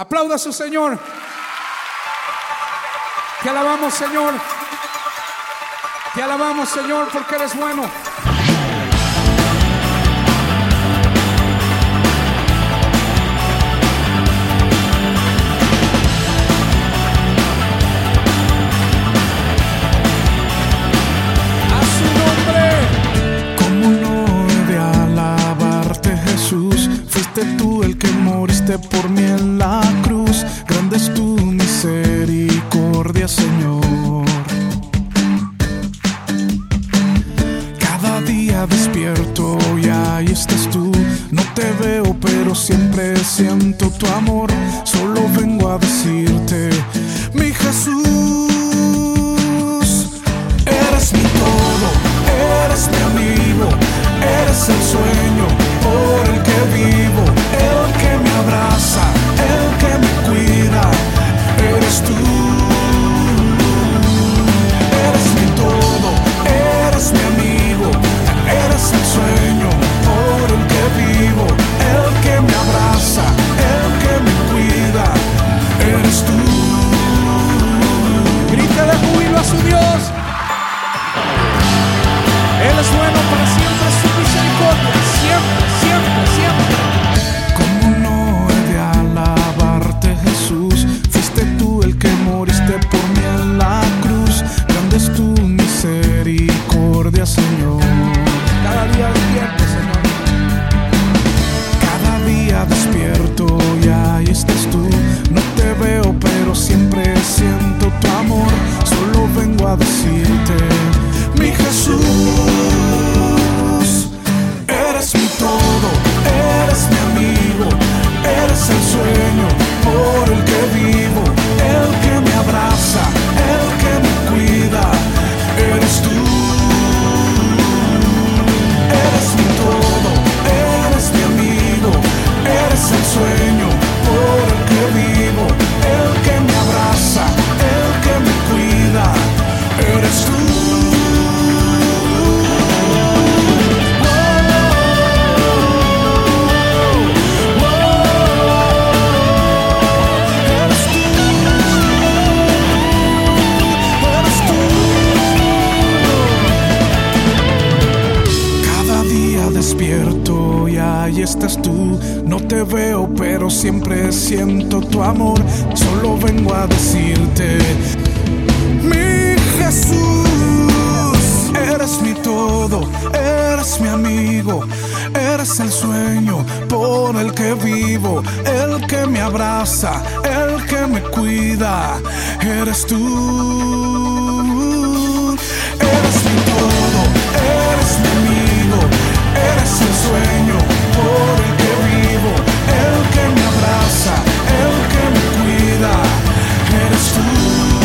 Aplauda a su Señor. Te alabamos, Señor. Te alabamos, Señor, porque eres bueno. Tú el que moriste por mí en la cruz, grande es tu misericordia, Señor. Cada día despierto y ahí estás tú. No te veo pero siempre siento tu amor. Solo vengo a decirte, mi Jesús, eres mi todo, eres mi amigo, eres el sueño por el que vivo, el que me abraza, el que me cuida, eres tú. Eres mi todo, eres mi amigo, eres el sueño por el que vivo, el que me abraza, el que me cuida, eres tú. Grita de júbilo a su Dios. Él es bueno para siempre, su misericordia, siempre, siempre, siempre. ¿Cómo no he de alabarte, Jesús? Fuiste tú el que moriste por mí en la cruz. Grande es tu misericordia, Señor. Cada día despierto, Señor. Cada día despierto y ahí estás tú. No te veo pero siempre siento tu amor. Solo vengo a decirte, mi Jesús, eres mi todo, eres mi amigo, eres el sueño por el que vivo, el que me abraza, el que me cuida, eres tú. Eres mi todo, eres mi amigo, eres el sueño por el que vivo, el que me abraza, el que me cuida, eres tú. Despierto y ahí estás tú. No te veo pero siempre siento tu amor. Solo vengo a decirte, mi Jesús, eres mi todo, eres mi amigo, eres el sueño por el que vivo, el que me abraza, el que me cuida, eres tú. Eres mi todo, eres mi amigo, eres el sueño por el que vivo, el que me abraza, el que me cuida, eres tú.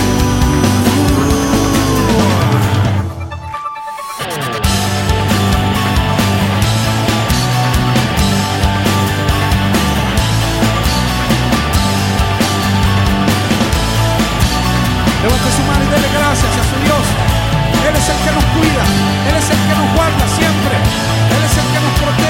Levante su mano y dele gracias a su Dios. Él es el que nos cuida, Él es el que nos guarda siempre, Él es el que nos protege.